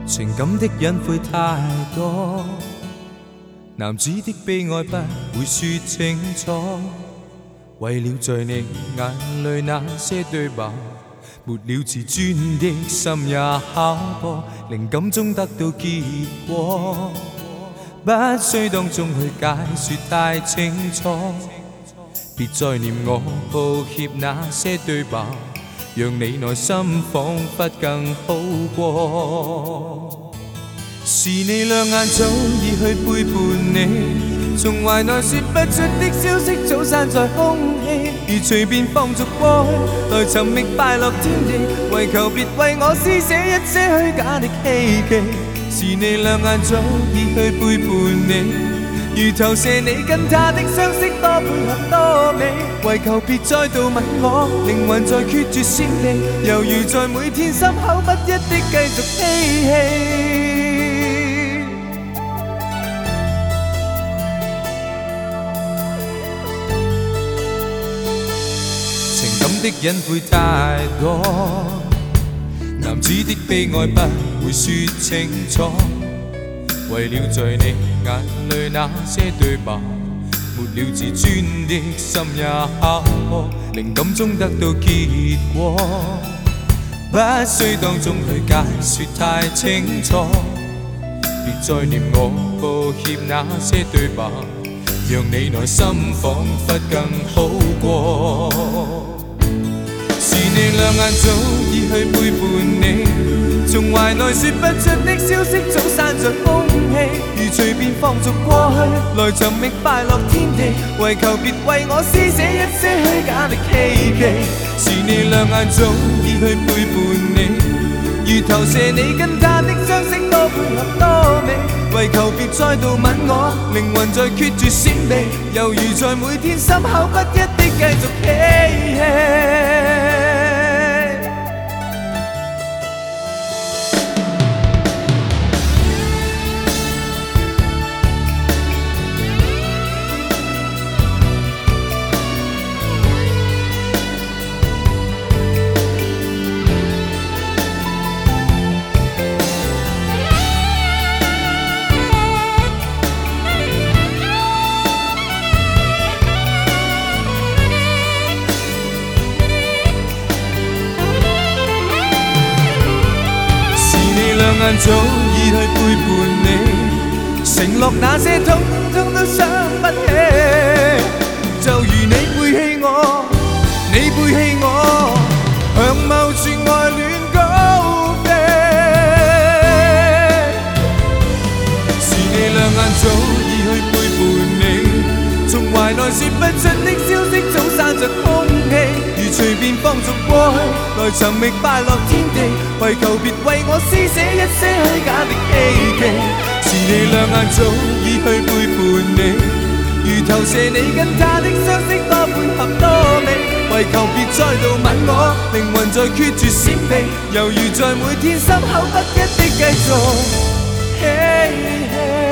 情感的隱晦太多，男子的悲哀不會說清楚，為了在你眼淚那些對白，沒了自尊的心也考過，靈感中得到結果，不需當中去解說太清楚，別再念我抱歉那些對白，讓你內心彷彿更好過。是你兩眼早已去背叛你，從懷內說不出的消息早散在空氣，而隨便放逐過去，來尋覓快樂天地，為求別為我施捨一些虛假的希冀。是你兩眼早已去背叛你，如投射你跟他的相識多配合多美，為求別再度吻我，靈魂在決絕閃離，猶如在每天心口不一的繼續嬉戲。情感的隱晦太多，男子的悲哀不會說清楚，為了在你眼淚那些對白，沒了自尊的心也考過，靈感中得到結果，不需當中去解說太清楚，別再念我抱歉那些對白，讓你內心彷彿更好過。是你兩眼早已去背叛你，從懷內說不出的消息早散在空氣，如隨便放逐過去，來尋覓快樂天地，為求別為我施捨一些虛假的希冀。是你兩眼早已去背叛你，如投射你跟他的相識多配合多美，為求別再度吻我，靈魂在決絕閃離，猶如在每天心口不一的繼續嬉戲。兩眼早已去背叛你，承諾那些通通都想不起，就如你背棄我，你背棄我，向某處愛戀高飛。是你兩眼早已去背叛你，從懷內說不出的消息早散着空氣，如隨便放逐過去，來尋覓快樂天地，為求別為我施捨一些虛假的希冀。是你兩眼早已去背叛你，如投射你跟他的相識多配合多美，為求別再度吻我，靈魂在決絕閃避，猶如在每天心口不一的繼續嬉戲。